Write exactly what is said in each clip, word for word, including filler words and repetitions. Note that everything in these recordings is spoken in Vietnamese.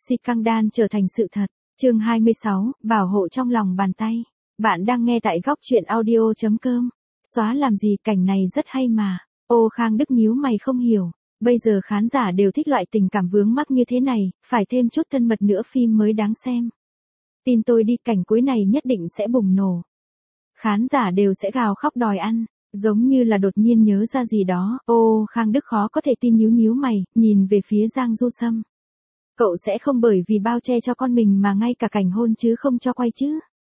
Scandal trở thành sự thật. Chương hai mươi sáu, bảo hộ trong lòng bàn tay. Bạn đang nghe tại góc truyện audio chấm com. Xóa làm gì, cảnh này rất hay mà. Ô Khang Đức nhíu mày không hiểu. Bây giờ khán giả đều thích loại tình cảm vướng mắc như thế này, phải thêm chút thân mật nữa phim mới đáng xem. Tin tôi đi, cảnh cuối này nhất định sẽ bùng nổ. Khán giả đều sẽ gào khóc đòi ăn. Giống như là đột nhiên nhớ ra gì đó, ô Khang Đức khó có thể tin nhíu nhíu mày, nhìn về phía Giang Du Sâm. Cậu sẽ không bởi vì bao che cho con mình mà ngay cả cảnh hôn chứ không cho quay chứ?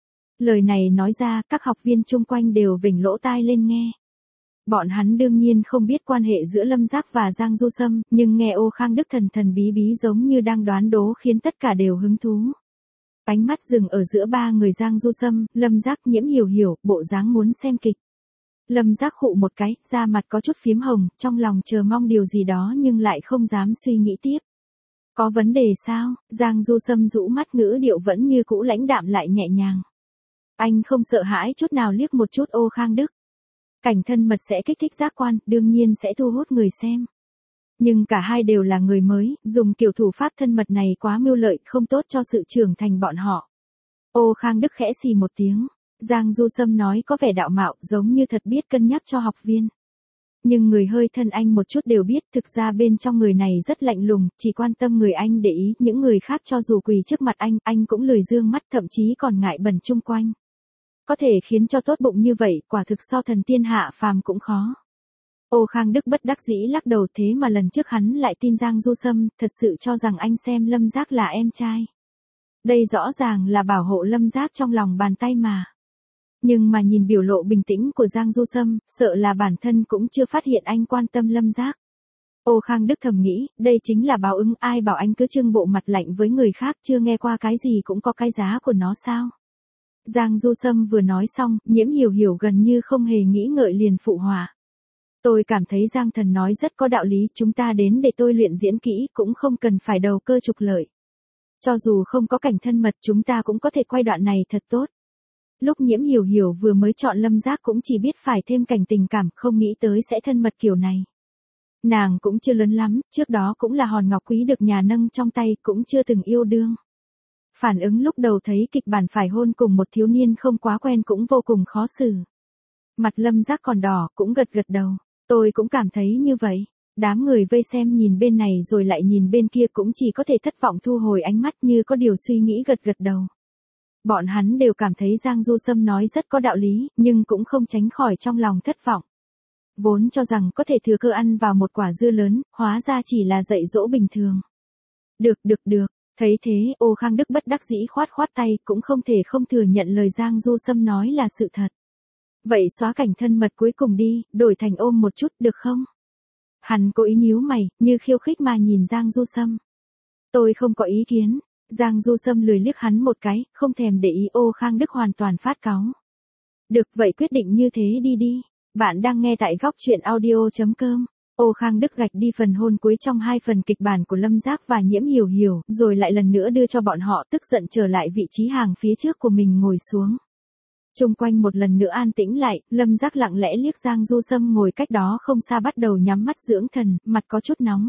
Lời này nói ra, các học viên chung quanh đều vểnh lỗ tai lên nghe. Bọn hắn đương nhiên không biết quan hệ giữa Lâm Giác và Giang Du Sâm, nhưng nghe ô Khang Đức thần thần bí bí giống như đang đoán đố khiến tất cả đều hứng thú. Ánh mắt dừng ở giữa ba người Giang Du Sâm, Lâm Giác, Nhiễm Hiểu Hiểu, bộ dáng muốn xem kịch. Lâm Giác khụ một cái, da mặt có chút phím hồng, trong lòng chờ mong điều gì đó nhưng lại không dám suy nghĩ tiếp. Có vấn đề sao? Giang Du Sâm rũ mắt, ngữ điệu vẫn như cũ lãnh đạm lại nhẹ nhàng. Anh không sợ hãi chút nào, liếc một chút ô Khang Đức. Cảnh thân mật sẽ kích thích giác quan, đương nhiên sẽ thu hút người xem. Nhưng cả hai đều là người mới, dùng kiểu thủ pháp thân mật này quá mưu lợi, không tốt cho sự trưởng thành bọn họ. Ô Khang Đức khẽ xì một tiếng. Giang Du Sâm nói có vẻ đạo mạo, giống như thật biết cân nhắc cho học viên. Nhưng người hơi thân anh một chút đều biết, thực ra bên trong người này rất lạnh lùng, chỉ quan tâm người anh để ý, những người khác cho dù quỳ trước mặt anh, anh cũng lười dương mắt, thậm chí còn ngại bẩn chung quanh. Có thể khiến cho tốt bụng như vậy, quả thực so thần tiên hạ phàm cũng khó. Ô Khang Đức bất đắc dĩ lắc đầu, thế mà lần trước hắn lại tin Giang Du Sâm, thật sự cho rằng anh xem Lâm Giác là em trai. Đây rõ ràng là bảo hộ Lâm Giác trong lòng bàn tay mà. Nhưng mà nhìn biểu lộ bình tĩnh của Giang Du Sâm, sợ là bản thân cũng chưa phát hiện anh quan tâm Lâm Giác. Ô Khang Đức thầm nghĩ, đây chính là báo ứng, ai bảo anh cứ trưng bộ mặt lạnh với người khác, chưa nghe qua cái gì cũng có cái giá của nó sao. Giang Du Sâm vừa nói xong, Nhiễm Hiểu Hiểu gần như không hề nghĩ ngợi liền phụ họa. Tôi cảm thấy Giang thần nói rất có đạo lý, chúng ta đến để tôi luyện diễn kỹ, cũng không cần phải đầu cơ trục lợi. Cho dù không có cảnh thân mật, chúng ta cũng có thể quay đoạn này thật tốt. Lúc Nhiễm Hiểu Hiểu vừa mới chọn Lâm Giác cũng chỉ biết phải thêm cảnh tình cảm, không nghĩ tới sẽ thân mật kiểu này. Nàng cũng chưa lớn lắm, trước đó cũng là hòn ngọc quý được nhà nâng trong tay, cũng chưa từng yêu đương. Phản ứng lúc đầu thấy kịch bản phải hôn cùng một thiếu niên không quá quen cũng vô cùng khó xử. Mặt Lâm Giác còn đỏ, cũng gật gật đầu. Tôi cũng cảm thấy như vậy. Đám người vây xem nhìn bên này rồi lại nhìn bên kia cũng chỉ có thể thất vọng thu hồi ánh mắt, như có điều suy nghĩ gật gật đầu. Bọn hắn đều cảm thấy Giang Du Sâm nói rất có đạo lý, nhưng cũng không tránh khỏi trong lòng thất vọng. Vốn cho rằng có thể thừa cơ ăn vào một quả dưa lớn, hóa ra chỉ là dạy dỗ bình thường. Được được được, thấy thế, ô Khang Đức bất đắc dĩ khoát khoát tay, cũng không thể không thừa nhận lời Giang Du Sâm nói là sự thật. Vậy xóa cảnh thân mật cuối cùng đi, đổi thành ôm một chút được không? Hắn cố ý nhíu mày, như khiêu khích mà nhìn Giang Du Sâm. Tôi không có ý kiến. Giang Du Sâm lười liếc hắn một cái, không thèm để ý. Ô Khang Đức hoàn toàn phát cáu. Được, vậy quyết định như thế đi đi. Bạn đang nghe tại góc truyện audio chấm com. Ô Khang Đức gạch đi phần hôn cuối trong hai phần kịch bản của Lâm Giác và Nhiễm Hiểu Hiểu, rồi lại lần nữa đưa cho bọn họ, tức giận trở lại vị trí hàng phía trước của mình ngồi xuống. Chung quanh một lần nữa an tĩnh lại, Lâm Giác lặng lẽ liếc Giang Du Sâm ngồi cách đó không xa, bắt đầu nhắm mắt dưỡng thần, mặt có chút nóng.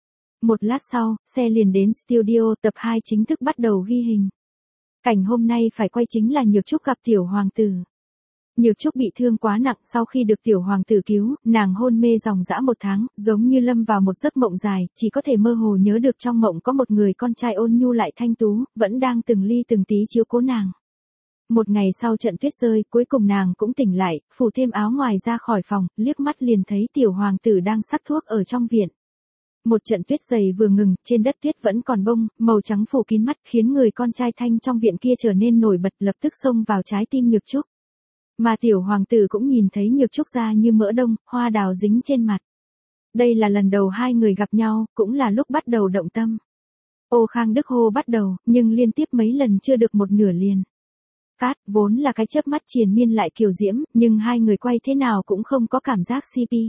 Một lát sau, xe liền đến studio, tập hai chính thức bắt đầu ghi hình. Cảnh hôm nay phải quay chính là Nhược Trúc gặp tiểu hoàng tử. Nhược Trúc bị thương quá nặng, sau khi được tiểu hoàng tử cứu, nàng hôn mê dòng dã một tháng, giống như lâm vào một giấc mộng dài, chỉ có thể mơ hồ nhớ được trong mộng có một người con trai ôn nhu lại thanh tú, vẫn đang từng ly từng tí chiếu cố nàng. Một ngày sau trận tuyết rơi, cuối cùng nàng cũng tỉnh lại, phủ thêm áo ngoài ra khỏi phòng, liếc mắt liền thấy tiểu hoàng tử đang sắc thuốc ở trong viện. Một trận tuyết dày vừa ngừng, trên đất tuyết vẫn còn bông, màu trắng phủ kín mắt, khiến người con trai thanh trong viện kia trở nên nổi bật, lập tức xông vào trái tim Nhược Trúc. Mà tiểu hoàng tử cũng nhìn thấy Nhược Trúc da như mỡ đông, hoa đào dính trên mặt. Đây là lần đầu hai người gặp nhau, cũng là lúc bắt đầu động tâm. Ô Khang Đức hô bắt đầu, nhưng liên tiếp mấy lần chưa được một nửa liền. Cát, vốn là cái chớp mắt triền miên lại kiều diễm, nhưng hai người quay thế nào cũng không có cảm giác xê pê.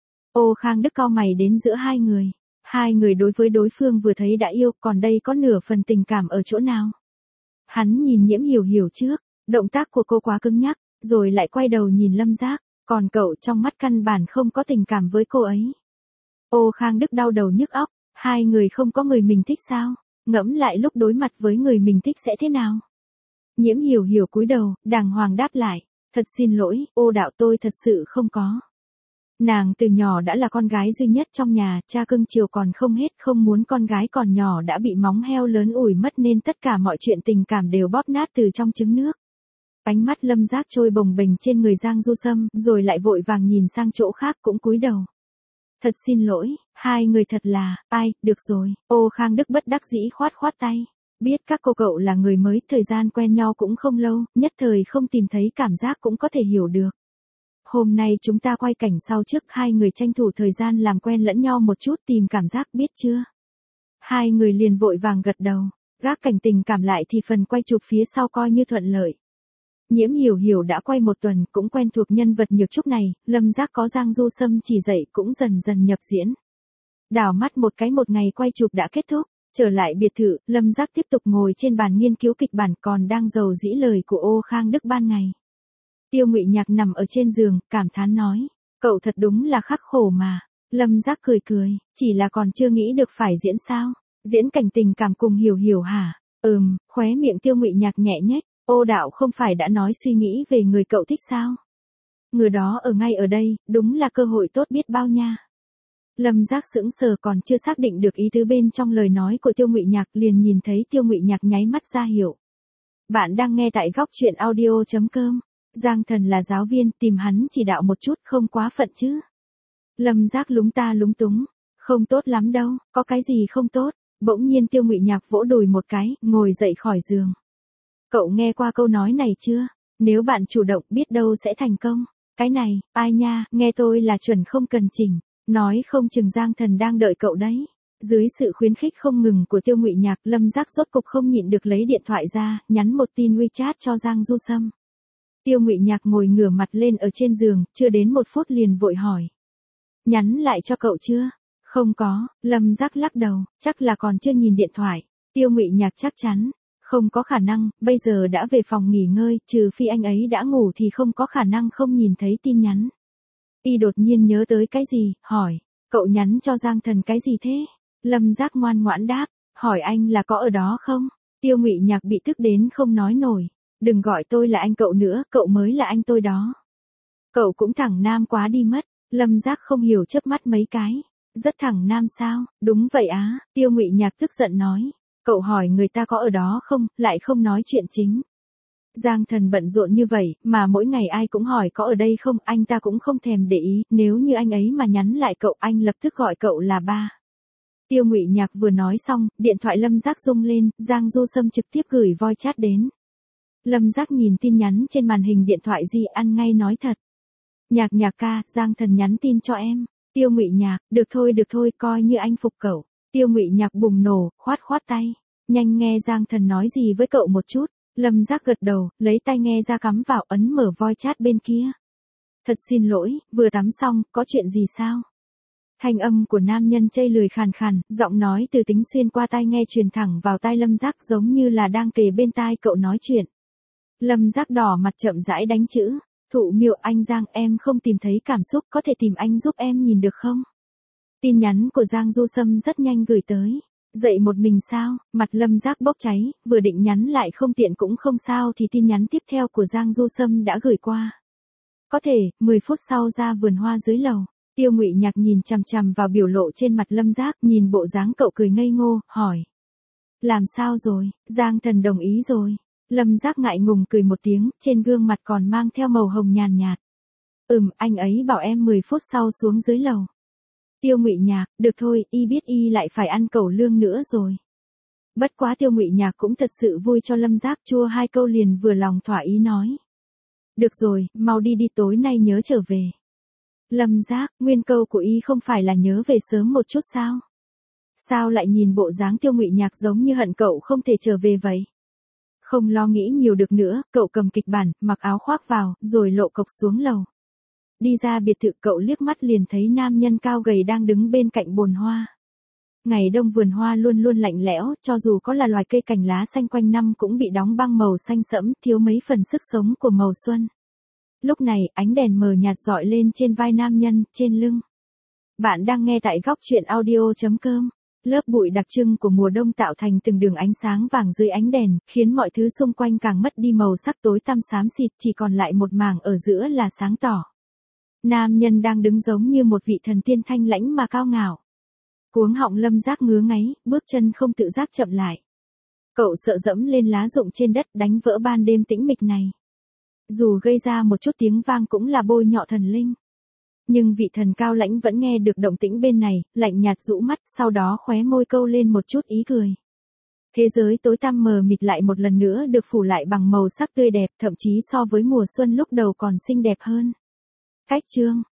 Ô Khang Đức cau mày đến giữa hai người. Hai người đối với đối phương vừa thấy đã yêu, còn đây có nửa phần tình cảm ở chỗ nào? Hắn nhìn Nhiễm Hiểu Hiểu trước, động tác của cô quá cứng nhắc, rồi lại quay đầu nhìn Lâm Giác, còn cậu trong mắt căn bản không có tình cảm với cô ấy. Ô Khang Đức đau đầu nhức óc, hai người không có người mình thích sao? Ngẫm lại lúc đối mặt với người mình thích sẽ thế nào? Nhiễm Hiểu Hiểu cúi đầu, đàng hoàng đáp lại. Thật xin lỗi, ô đạo tôi thật sự không có. Nàng từ nhỏ đã là con gái duy nhất trong nhà, cha cưng chiều còn không hết, không muốn con gái còn nhỏ đã bị móng heo lớn ủi mất nên tất cả mọi chuyện tình cảm đều bóp nát từ trong trứng nước. Ánh mắt Lâm Giác trôi bồng bềnh trên người Giang Du Sâm, rồi lại vội vàng nhìn sang chỗ khác cũng cúi đầu. Thật xin lỗi, hai người thật là, ai, được rồi, Ô Khang Đức bất đắc dĩ khoát khoát tay. Biết các cô cậu là người mới, thời gian quen nhau cũng không lâu, nhất thời không tìm thấy cảm giác cũng có thể hiểu được. Hôm nay chúng ta quay cảnh sau trước, hai người tranh thủ thời gian làm quen lẫn nhau một chút tìm cảm giác biết chưa? Hai người liền vội vàng gật đầu, gác cảnh tình cảm lại thì phần quay chụp phía sau coi như thuận lợi. Nhiễm Hiểu Hiểu đã quay một tuần cũng quen thuộc nhân vật Nhược Trúc này, Lâm Giác có Giang Du Sâm chỉ dạy cũng dần dần nhập diễn. Đảo mắt một cái một ngày quay chụp đã kết thúc, trở lại biệt thự, Lâm Giác tiếp tục ngồi trên bàn nghiên cứu kịch bản còn đang dầu dĩ lời của Ô Khang Đức ban ngày. Tiêu Ngụy Nhạc nằm ở trên giường, cảm thán nói, cậu thật đúng là khắc khổ mà. Lâm Giác cười cười, chỉ là còn chưa nghĩ được phải diễn sao? Diễn cảnh tình cảm cùng Hiểu Hiểu hả? Ừm, khóe miệng Tiêu Ngụy Nhạc nhẹ nhếch, Ô đạo không phải đã nói suy nghĩ về người cậu thích sao? Người đó ở ngay ở đây, đúng là cơ hội tốt biết bao nha. Lâm Giác sững sờ còn chưa xác định được ý tứ bên trong lời nói của Tiêu Ngụy Nhạc liền nhìn thấy Tiêu Ngụy Nhạc nháy mắt ra hiệu. Bạn đang nghe tại góc truyện audio chấm com. Giang Thần là giáo viên, tìm hắn chỉ đạo một chút không quá phận chứ. Lâm Giác lúng ta lúng túng, không tốt lắm đâu, có cái gì không tốt. Bỗng nhiên Tiêu Ngụy Nhạc vỗ đùi một cái, ngồi dậy khỏi giường. Cậu nghe qua câu nói này chưa? Nếu bạn chủ động biết đâu sẽ thành công. Cái này, ai nha, nghe tôi là chuẩn không cần chỉnh. Nói không chừng Giang Thần đang đợi cậu đấy. Dưới sự khuyến khích không ngừng của Tiêu Ngụy Nhạc, Lâm Giác rốt cục không nhịn được lấy điện thoại ra, nhắn một tin WeChat cho Giang Du Sâm. Tiêu Ngụy Nhạc ngồi ngửa mặt lên ở trên giường, chưa đến một phút liền vội hỏi. Nhắn lại cho cậu chưa? Không có, Lâm Giác lắc đầu, chắc là còn chưa nhìn điện thoại. Tiêu Ngụy Nhạc chắc chắn. Không có khả năng, bây giờ đã về phòng nghỉ ngơi, trừ phi anh ấy đã ngủ thì không có khả năng không nhìn thấy tin nhắn. Y đột nhiên nhớ tới cái gì, hỏi, cậu nhắn cho Giang Thần cái gì thế? Lâm Giác ngoan ngoãn đáp, hỏi anh là có ở đó không? Tiêu Ngụy Nhạc bị tức đến không nói nổi, đừng gọi tôi là anh cậu nữa, cậu mới là anh tôi đó. Cậu cũng thẳng nam quá đi mất, Lâm Giác không hiểu chớp mắt mấy cái, rất thẳng nam sao, đúng vậy á, Tiêu Ngụy Nhạc tức giận nói. Cậu hỏi người ta có ở đó không, lại không nói chuyện chính. Giang Thần bận rộn như vậy, mà mỗi ngày ai cũng hỏi có ở đây không, anh ta cũng không thèm để ý, nếu như anh ấy mà nhắn lại cậu, anh lập tức gọi cậu là ba. Tiêu Ngụy Nhạc vừa nói xong, điện thoại Lâm Giác rung lên, Giang Du Sâm trực tiếp gửi voice chat đến. Lâm Giác nhìn tin nhắn trên màn hình điện thoại di ăn ngay nói thật. Nhạc Nhạc ca, Giang Thần nhắn tin cho em. Tiêu Ngụy Nhạc, được thôi được thôi, coi như anh phục cậu. Tiêu Ngụy Nhạc bùng nổ, khoát khoát tay. Nhanh nghe Giang Thần nói gì với cậu một chút. Lâm Giác gật đầu, lấy tai nghe ra cắm vào ấn mở voice chat bên kia. Thật xin lỗi, vừa tắm xong, có chuyện gì sao? Thanh âm của nam nhân chây lười khàn khàn, giọng nói từ tính xuyên qua tai nghe truyền thẳng vào tai Lâm Giác giống như là đang kề bên tai cậu nói chuyện. Lâm Giác đỏ mặt chậm rãi đánh chữ. Thụ Miệu anh Giang, em không tìm thấy cảm xúc, có thể tìm anh giúp em nhìn được không? Tin nhắn của Giang Du Sâm rất nhanh gửi tới. Dậy một mình sao? Mặt Lâm Giác bốc cháy, vừa định nhắn lại không tiện cũng không sao thì tin nhắn tiếp theo của Giang Du Sâm đã gửi qua. Có thể, mười phút sau ra vườn hoa dưới lầu. Tiêu Ngụy Nhạc nhìn chằm chằm vào biểu lộ trên mặt Lâm Giác, nhìn bộ dáng cậu cười ngây ngô, hỏi. Làm sao rồi? Giang Thần đồng ý rồi. Lâm Giác ngại ngùng cười một tiếng, trên gương mặt còn mang theo màu hồng nhàn nhạt. Ừm, anh ấy bảo em mười phút sau xuống dưới lầu. Tiêu Ngụy Nhạc, được thôi, y biết y lại phải ăn cẩu lương nữa rồi. Bất quá Tiêu Ngụy Nhạc cũng thật sự vui cho Lâm Giác, chua hai câu liền vừa lòng thỏa ý nói. Được rồi, mau đi đi, tối nay nhớ trở về. Lâm Giác, nguyên câu của y không phải là nhớ về sớm một chút sao? Sao lại nhìn bộ dáng Tiêu Ngụy Nhạc giống như hận cậu không thể trở về vậy? Không lo nghĩ nhiều được nữa, cậu cầm kịch bản, mặc áo khoác vào, rồi lộ cộc xuống lầu. Đi ra biệt thự, cậu liếc mắt liền thấy nam nhân cao gầy đang đứng bên cạnh bồn hoa. Ngày đông vườn hoa luôn luôn lạnh lẽo, cho dù có là loài cây cành lá xanh quanh năm cũng bị đóng băng màu xanh sẫm, thiếu mấy phần sức sống của màu xuân. Lúc này, ánh đèn mờ nhạt rọi lên trên vai nam nhân, trên lưng. Bạn đang nghe tại góc truyện audio chấm com. Lớp bụi đặc trưng của mùa đông tạo thành từng đường ánh sáng vàng dưới ánh đèn, khiến mọi thứ xung quanh càng mất đi màu sắc tối tăm xám xịt, chỉ còn lại một mảng ở giữa là sáng tỏ. Nam nhân đang đứng giống như một vị thần tiên thanh lãnh mà cao ngạo. Cuống họng Lâm Giác ngứa ngáy, bước chân không tự giác chậm lại. Cậu sợ dẫm lên lá rụng trên đất, đánh vỡ ban đêm tĩnh mịch này. Dù gây ra một chút tiếng vang cũng là bôi nhọ thần linh. Nhưng vị thần cao lãnh vẫn nghe được động tĩnh bên này, lạnh nhạt rũ mắt, sau đó khóe môi câu lên một chút ý cười. Thế giới tối tăm mờ mịt lại một lần nữa được phủ lại bằng màu sắc tươi đẹp, thậm chí so với mùa xuân lúc đầu còn xinh đẹp hơn. Cách chương